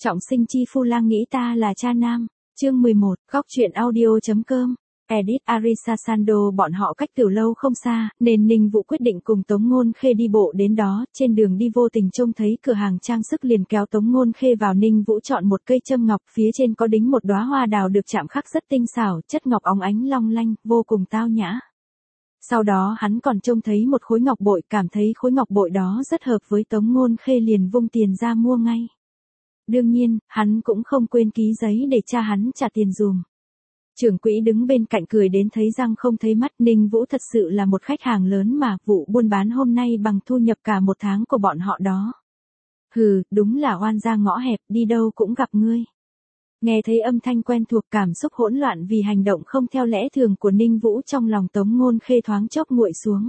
Trọng sinh chi phu lang nghĩ ta là cha nam. Chương 11, góc truyện audio.com. Edit Arisa Sando bọn họ cách Tiểu Lâu không xa, nên Ninh Vũ quyết định cùng Tống Ngôn Khê đi bộ đến đó, trên đường đi vô tình trông thấy cửa hàng trang sức liền kéo Tống Ngôn Khê vào. Ninh Vũ chọn một cây châm ngọc, phía trên có đính một đóa hoa đào được chạm khắc rất tinh xảo, chất ngọc óng ánh long lanh, vô cùng tao nhã. Sau đó hắn còn trông thấy một khối ngọc bội, cảm thấy khối ngọc bội đó rất hợp với Tống Ngôn Khê liền vung tiền ra mua ngay. Đương nhiên, hắn cũng không quên ký giấy để cha hắn trả tiền dùm. Trưởng quỹ đứng bên cạnh cười đến thấy răng không thấy mắt. Ninh Vũ thật sự là một khách hàng lớn mà, vụ buôn bán hôm nay bằng thu nhập cả một tháng của bọn họ đó. Hừ, đúng là oan gia ngõ hẹp, đi đâu cũng gặp ngươi. Nghe thấy âm thanh quen thuộc, cảm xúc hỗn loạn vì hành động không theo lẽ thường của Ninh Vũ trong lòng Tống Ngôn Khê thoáng chốc nguội xuống.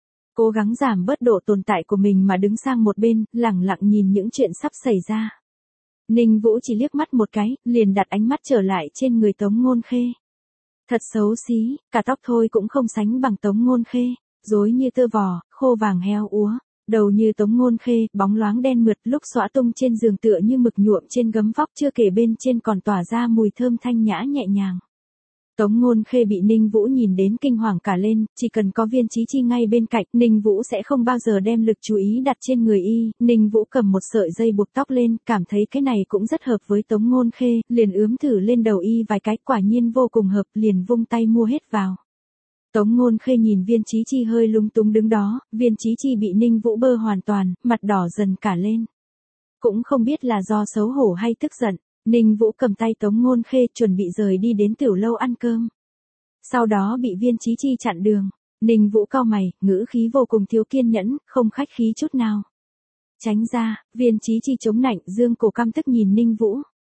Cố gắng giảm bớt độ tồn tại của mình mà đứng sang một bên, lẳng lặng nhìn những chuyện sắp xảy ra. Ninh Vũ chỉ liếc mắt một cái, liền đặt ánh mắt trở lại trên người Tống Ngôn Khê. Thật xấu xí, cả tóc thôi cũng không sánh bằng Tống Ngôn Khê, rối như tơ vò, khô vàng heo úa, đầu như Tống Ngôn Khê, bóng loáng đen mượt, lúc xõa tung trên giường tựa như mực nhuộm trên gấm vóc, chưa kể bên trên còn tỏa ra mùi thơm thanh nhã nhẹ nhàng. Tống Ngôn Khê bị Ninh Vũ nhìn đến kinh hoàng cả lên, chỉ cần có Viên Chí Chi ngay bên cạnh, Ninh Vũ sẽ không bao giờ đem lực chú ý đặt trên người y. Ninh Vũ cầm một sợi dây buộc tóc lên, cảm thấy cái này cũng rất hợp với Tống Ngôn Khê, liền ướm thử lên đầu y vài cái, quả nhiên vô cùng hợp, liền vung tay mua hết vào. Tống Ngôn Khê nhìn Viên Chí Chi hơi lúng túng đứng đó, Viên Chí Chi bị Ninh Vũ bơ hoàn toàn, mặt đỏ dần cả lên. Cũng không biết là do xấu hổ hay tức giận. Ninh Vũ cầm tay Tống Ngôn Khê chuẩn bị rời đi đến Tiểu Lâu ăn cơm. Sau đó bị Viên Chí Chi chặn đường. Ninh Vũ cau mày, ngữ khí vô cùng thiếu kiên nhẫn, không khách khí chút nào. Tránh ra. Viên Chí Chi chống nạnh, dương cổ căm tức nhìn Ninh Vũ.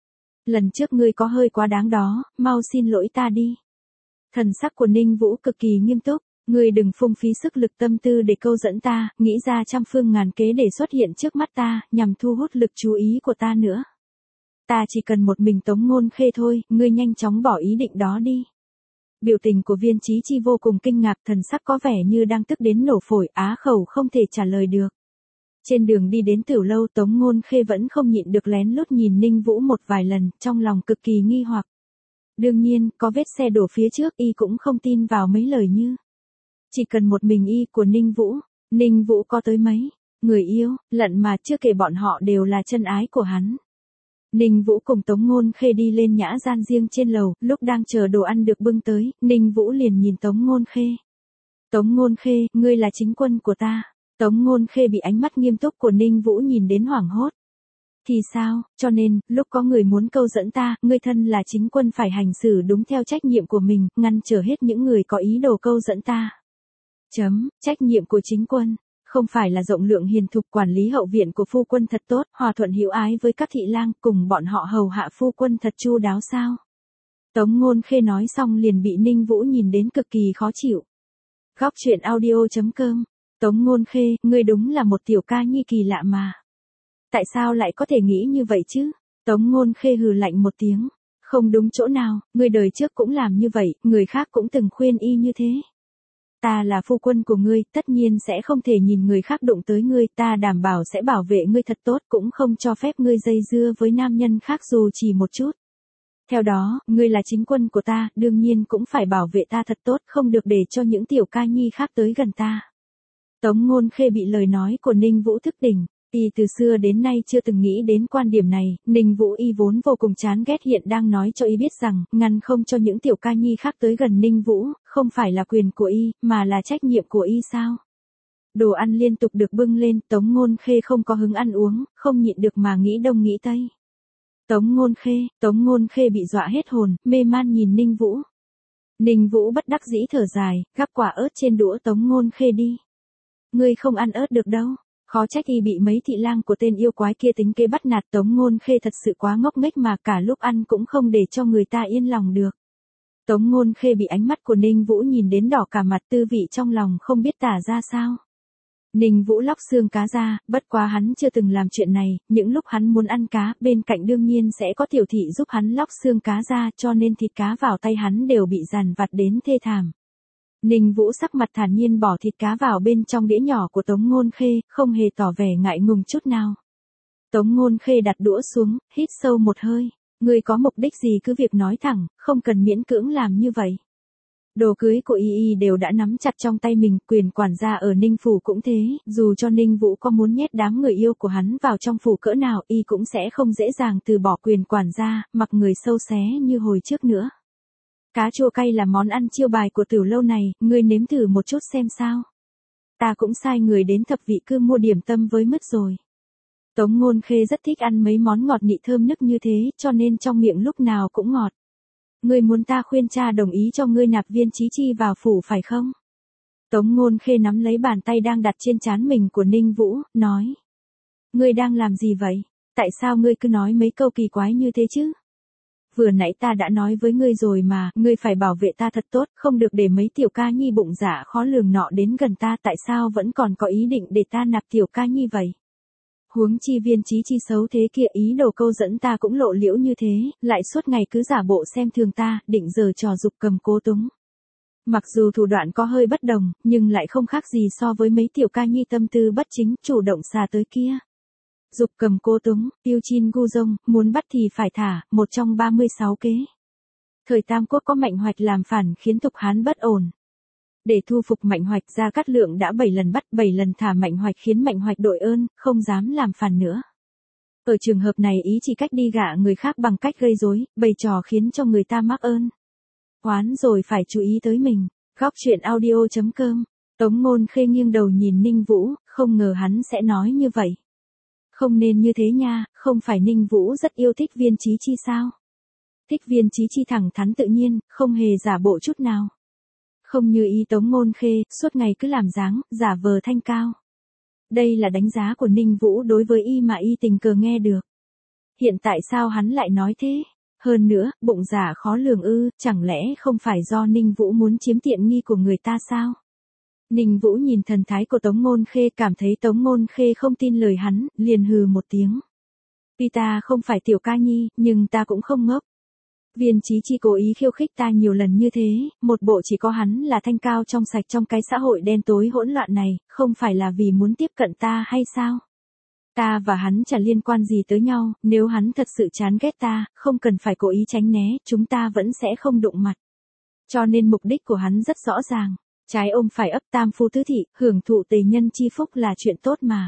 Lần trước ngươi có hơi quá đáng đó, mau xin lỗi ta đi. Thần sắc của Ninh Vũ cực kỳ nghiêm túc. Ngươi đừng phung phí sức lực tâm tư để câu dẫn ta, nghĩ ra trăm phương ngàn kế để xuất hiện trước mắt ta, nhằm thu hút lực chú ý của ta nữa. Ta chỉ cần một mình Tống Ngôn Khê thôi, ngươi nhanh chóng bỏ ý định đó đi. Biểu tình của Viên Chí Chi vô cùng kinh ngạc, thần sắc có vẻ như đang tức đến nổ phổi, á khẩu không thể trả lời được. Trên đường đi đến Tiểu Lâu, Tống Ngôn Khê vẫn không nhịn được lén lút nhìn Ninh Vũ một vài lần, trong lòng cực kỳ nghi hoặc. Đương nhiên, có vết xe đổ phía trước, y cũng không tin vào mấy lời như. Chỉ cần một mình y của Ninh Vũ có tới mấy người yêu, lận mà chưa kể bọn họ đều là chân ái của hắn. Ninh Vũ cùng Tống Ngôn Khê đi lên nhã gian riêng trên lầu, lúc đang chờ đồ ăn được bưng tới, Ninh Vũ liền nhìn Tống Ngôn Khê. Tống Ngôn Khê, ngươi là chính quân của ta. Tống Ngôn Khê bị ánh mắt nghiêm túc của Ninh Vũ nhìn đến hoảng hốt. Thì sao, cho nên, lúc có người muốn câu dẫn ta, ngươi thân là chính quân phải hành xử đúng theo trách nhiệm của mình, ngăn trở hết những người có ý đồ câu dẫn ta. Trách nhiệm của chính quân. Không phải là rộng lượng hiền thục, quản lý hậu viện của phu quân thật tốt, hòa thuận hữu ái với các thị lang, cùng bọn họ hầu hạ phu quân thật chu đáo sao? Tống Ngôn Khê nói xong liền bị Ninh Vũ nhìn đến cực kỳ khó chịu. Góc truyện audio.com. Tống Ngôn Khê, ngươi đúng là một tiểu ca nhi kỳ lạ mà. Tại sao lại có thể nghĩ như vậy chứ? Tống Ngôn Khê hừ lạnh một tiếng. Không đúng chỗ nào, ngươi đời trước cũng làm như vậy, người khác cũng từng khuyên y như thế. Ta là phu quân của ngươi, tất nhiên sẽ không thể nhìn người khác đụng tới ngươi, ta đảm bảo sẽ bảo vệ ngươi thật tốt, cũng không cho phép ngươi dây dưa với nam nhân khác dù chỉ một chút. Theo đó, ngươi là chính quân của ta, đương nhiên cũng phải bảo vệ ta thật tốt, không được để cho những tiểu ca nhi khác tới gần ta. Tống Ngôn Khê bị lời nói của Ninh Vũ thức tỉnh. Y từ xưa đến nay chưa từng nghĩ đến quan điểm này, Ninh Vũ y vốn vô cùng chán ghét hiện đang nói cho y biết rằng, ngăn không cho những tiểu ca nhi khác tới gần Ninh Vũ, không phải là quyền của y, mà là trách nhiệm của y sao? Đồ ăn liên tục được bưng lên, Tống Ngôn Khê không có hứng ăn uống, không nhịn được mà nghĩ đông nghĩ tây. Tống Ngôn Khê bị dọa hết hồn, mê man nhìn Ninh Vũ. Ninh Vũ bất đắc dĩ thở dài, gắp quả ớt trên đũa Tống Ngôn Khê đi. Ngươi không ăn ớt được đâu. Khó trách y bị mấy thị lang của tên yêu quái kia tính kế bắt nạt. Tống Ngôn Khê thật sự quá ngốc nghếch mà cả lúc ăn cũng không để cho người ta yên lòng được. Tống Ngôn Khê bị ánh mắt của Ninh Vũ nhìn đến đỏ cả mặt, tư vị trong lòng không biết tả ra sao. Ninh Vũ lóc xương cá ra, bất quá hắn chưa từng làm chuyện này, những lúc hắn muốn ăn cá, bên cạnh đương nhiên sẽ có tiểu thị giúp hắn lóc xương cá ra, cho nên thịt cá vào tay hắn đều bị dằn vặt đến thê thảm. Ninh Vũ sắc mặt thản nhiên bỏ thịt cá vào bên trong đĩa nhỏ của Tống Ngôn Khê, không hề tỏ vẻ ngại ngùng chút nào. Tống Ngôn Khê đặt đũa xuống, hít sâu một hơi. Ngươi có mục đích gì cứ việc nói thẳng, không cần miễn cưỡng làm như vậy. Đồ cưới của y đều đã nắm chặt trong tay mình, quyền quản gia ở Ninh Phủ cũng thế, dù cho Ninh Vũ có muốn nhét đám người yêu của hắn vào trong phủ cỡ nào y cũng sẽ không dễ dàng từ bỏ quyền quản gia, mặc người sâu xé như hồi trước nữa. Cá chua cay là món ăn chiêu bài của tiểu lâu này, ngươi nếm thử một chút xem sao. Ta cũng sai người đến thập vị cư mua điểm tâm với mứt rồi. Tống Ngôn Khê rất thích ăn mấy món ngọt nị thơm nức như thế, cho nên trong miệng lúc nào cũng ngọt. Ngươi muốn ta khuyên cha đồng ý cho ngươi nạp Viên Chí Chi vào phủ phải không? Tống Ngôn Khê nắm lấy bàn tay đang đặt trên trán mình của Ninh Vũ, nói. Ngươi đang làm gì vậy? Tại sao ngươi cứ nói mấy câu kỳ quái như thế chứ? Vừa nãy ta đã nói với ngươi rồi mà, ngươi phải bảo vệ ta thật tốt, không được để mấy tiểu ca nhi bụng dạ khó lường nọ đến gần ta, tại sao vẫn còn có ý định để ta nạp tiểu ca nhi vậy? Huống chi Viên Chí Chi xấu thế kia ý đồ câu dẫn ta cũng lộ liễu như thế, lại suốt ngày cứ giả bộ xem thường ta, định giở trò dục cầm cố túng. Mặc dù thủ đoạn có hơi bất đồng, nhưng lại không khác gì so với mấy tiểu ca nhi tâm tư bất chính, chủ động xà tới kia. Dục cầm cố túng, yêu chin gu rông, muốn bắt thì phải thả, một trong 36 kế. Thời Tam Quốc có Mạnh Hoạch làm phản khiến Thục Hán bất ổn. Để thu phục Mạnh Hoạch, Gia Cát Lượng đã 7 lần bắt 7 lần thả Mạnh Hoạch khiến Mạnh Hoạch đội ơn, không dám làm phản nữa. Ở trường hợp này ý chỉ cách đi gạ người khác bằng cách gây rối, bày trò khiến cho người ta mắc ơn. Oán rồi phải chú ý tới mình. Góc truyện audio.com. Tống Ngôn Khê nghiêng đầu nhìn Ninh Vũ, không ngờ hắn sẽ nói như vậy. Không nên như thế nha, không phải Ninh Vũ rất yêu thích Viên Chí Chi sao? Thích Viên Chí Chi thẳng thắn tự nhiên, không hề giả bộ chút nào. Không như ý Tống Ngôn Khê, suốt ngày cứ làm dáng, giả vờ thanh cao. Đây là đánh giá của Ninh Vũ đối với y mà y tình cờ nghe được. Hiện tại sao hắn lại nói thế? Hơn nữa, bụng giả khó lường ư, chẳng lẽ không phải do Ninh Vũ muốn chiếm tiện nghi của người ta sao? Ninh Vũ nhìn thần thái của Tống Ngôn Khê, cảm thấy Tống Ngôn Khê không tin lời hắn, liền hừ một tiếng. Tuy ta không phải tiểu ca nhi, nhưng ta cũng không ngốc. Viên Chí Chi cố ý khiêu khích ta nhiều lần như thế, một bộ chỉ có hắn là thanh cao trong sạch trong cái xã hội đen tối hỗn loạn này, không phải là vì muốn tiếp cận ta hay sao? Ta và hắn chả liên quan gì tới nhau, nếu hắn thật sự chán ghét ta, không cần phải cố ý tránh né, chúng ta vẫn sẽ không đụng mặt. Cho nên mục đích của hắn rất rõ ràng. Trái ôm phải ấp, tam phu tứ thị, hưởng thụ tề nhân chi phúc là chuyện tốt mà.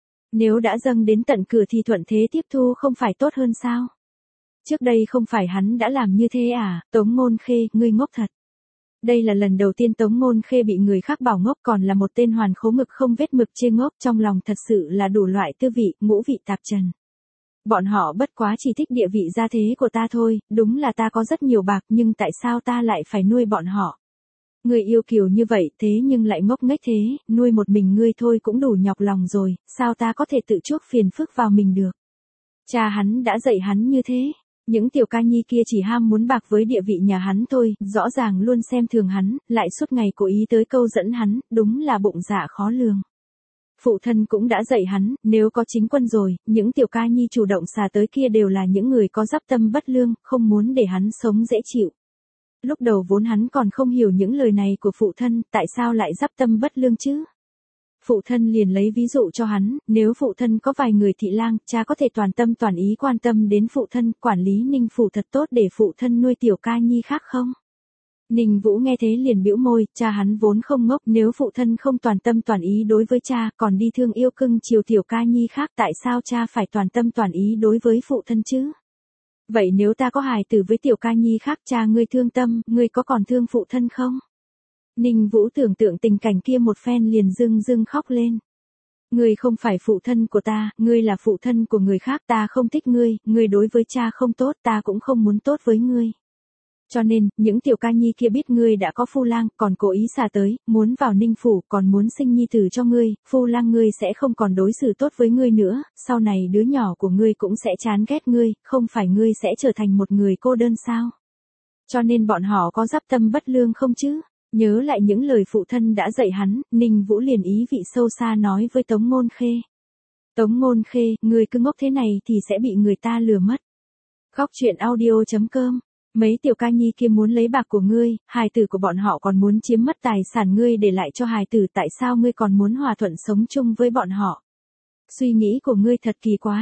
Nếu đã dâng đến tận cửa thì thuận thế tiếp thu không phải tốt hơn sao? Trước đây không phải hắn đã làm như thế à? Tống Ngôn Khê, ngươi ngốc thật. Đây là lần đầu tiên Tống Ngôn Khê bị người khác bảo ngốc, còn là một tên hoàn khố mực không vết mực chê ngốc, trong lòng thật sự là đủ loại tư vị, ngũ vị tạp trần. Bọn họ bất quá chỉ thích địa vị gia thế của ta thôi, đúng là ta có rất nhiều bạc nhưng tại sao ta lại phải nuôi bọn họ? Người yêu kiều như vậy thế nhưng lại ngốc nghếch thế, nuôi một mình ngươi thôi cũng đủ nhọc lòng rồi, sao ta có thể tự chuốc phiền phức vào mình được? Cha hắn đã dạy hắn như thế. Những tiểu ca nhi kia chỉ ham muốn bạc với địa vị nhà hắn thôi, rõ ràng luôn xem thường hắn, lại suốt ngày cố ý tới câu dẫn hắn, đúng là bụng dạ khó lường. Phụ thân cũng đã dạy hắn, nếu có chính quân rồi, những tiểu ca nhi chủ động xà tới kia đều là những người có dắp tâm bất lương, không muốn để hắn sống dễ chịu. Lúc đầu vốn hắn còn không hiểu những lời này của phụ thân, tại sao lại dắp tâm bất lương chứ? Phụ thân liền lấy ví dụ cho hắn, nếu phụ thân có vài người thị lang, cha có thể toàn tâm toàn ý quan tâm đến phụ thân, quản lý Ninh Phủ thật tốt để phụ thân nuôi tiểu ca nhi khác không? Ninh Vũ nghe thế liền bĩu môi, cha hắn vốn không ngốc, nếu phụ thân không toàn tâm toàn ý đối với cha, còn đi thương yêu cưng chiều tiểu ca nhi khác, tại sao cha phải toàn tâm toàn ý đối với phụ thân chứ? Vậy nếu ta có hài tử với tiểu ca nhi khác, cha ngươi thương tâm, ngươi có còn thương phụ thân không? Ninh Vũ tưởng tượng tình cảnh kia một phen liền rưng rưng khóc lên. Ngươi không phải phụ thân của ta, ngươi là phụ thân của người khác, ta không thích ngươi, ngươi đối với cha không tốt, ta cũng không muốn tốt với ngươi. Cho nên, những tiểu ca nhi kia biết ngươi đã có phu lang, còn cố ý xà tới, muốn vào Ninh Phủ, còn muốn sinh nhi tử cho ngươi, phu lang ngươi sẽ không còn đối xử tốt với ngươi nữa, sau này đứa nhỏ của ngươi cũng sẽ chán ghét ngươi, không phải ngươi sẽ trở thành một người cô đơn sao? Cho nên bọn họ có dắp tâm bất lương không chứ? Nhớ lại những lời phụ thân đã dạy hắn, Ninh Vũ liền ý vị sâu xa nói với Tống Ngôn Khê. Tống Ngôn Khê, ngươi cứ ngốc thế này thì sẽ bị người ta lừa mất. Góc truyện audio.com. Mấy tiểu ca nhi kia muốn lấy bạc của ngươi, hài tử của bọn họ còn muốn chiếm mất tài sản ngươi để lại cho hài tử, tại sao ngươi còn muốn hòa thuận sống chung với bọn họ? Suy nghĩ của ngươi thật kỳ quái.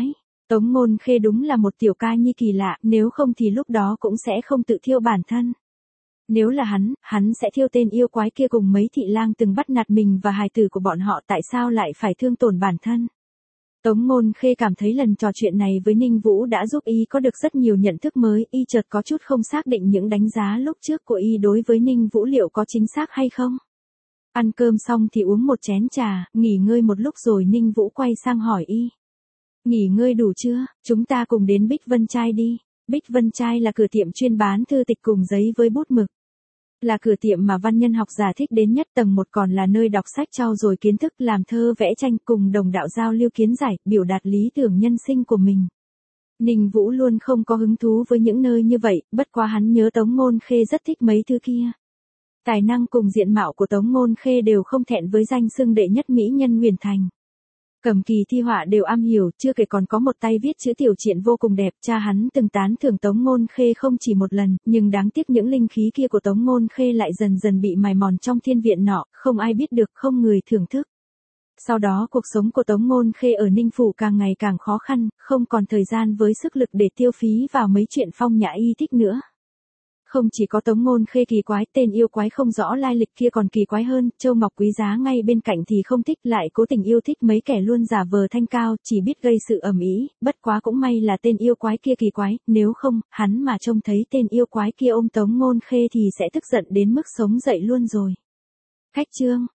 Tống Ngôn Khê đúng là một tiểu ca nhi kỳ lạ, nếu không thì lúc đó cũng sẽ không tự thiêu bản thân. Nếu là hắn sẽ thiêu tên yêu quái kia cùng mấy thị lang từng bắt nạt mình và hài tử của bọn họ, tại sao lại phải thương tổn bản thân. Tống Ngôn Khê cảm thấy lần trò chuyện này với Ninh Vũ đã giúp y có được rất nhiều nhận thức mới, y chợt có chút không xác định những đánh giá lúc trước của y đối với Ninh Vũ liệu có chính xác hay không. Ăn cơm xong thì uống một chén trà, nghỉ ngơi một lúc rồi Ninh Vũ quay sang hỏi y. Nghỉ ngơi đủ chưa, chúng ta cùng đến Bích Vân Trai đi. Bích Vân Trai là cửa tiệm chuyên bán thư tịch cùng giấy với bút mực. Là cửa tiệm mà văn nhân học giả thích đến nhất, tầng 1 còn là nơi đọc sách trau dồi kiến thức, làm thơ vẽ tranh cùng đồng đạo giao lưu kiến giải, biểu đạt lý tưởng nhân sinh của mình. Ninh Vũ luôn không có hứng thú với những nơi như vậy, bất quá hắn nhớ Tống Ngôn Khê rất thích mấy thứ kia. Tài năng cùng diện mạo của Tống Ngôn Khê đều không thẹn với danh xưng đệ nhất mỹ nhân huyền thành. Cầm kỳ thi họa đều am hiểu, chưa kể còn có một tay viết chữ tiểu truyện vô cùng đẹp. Cha hắn từng tán thưởng Tống Ngôn Khê không chỉ một lần, nhưng đáng tiếc những linh khí kia của Tống Ngôn Khê lại dần dần bị mài mòn trong thiên viện nọ, không ai biết được, không người thưởng thức. Sau đó cuộc sống của Tống Ngôn Khê ở Ninh Phủ càng ngày càng khó khăn, không còn thời gian với sức lực để tiêu phí vào mấy chuyện phong nhã y thích nữa. Không chỉ có Tống Ngôn Khê kỳ quái, tên yêu quái không rõ lai lịch kia còn kỳ quái hơn, Châu Ngọc Quý Giá ngay bên cạnh thì không thích, lại cố tình yêu thích mấy kẻ luôn giả vờ thanh cao, chỉ biết gây sự ầm ĩ. Bất quá cũng may là tên yêu quái kia kỳ quái, nếu không, hắn mà trông thấy tên yêu quái kia ôm Tống Ngôn Khê thì sẽ tức giận đến mức sống dậy luôn rồi. Cách chương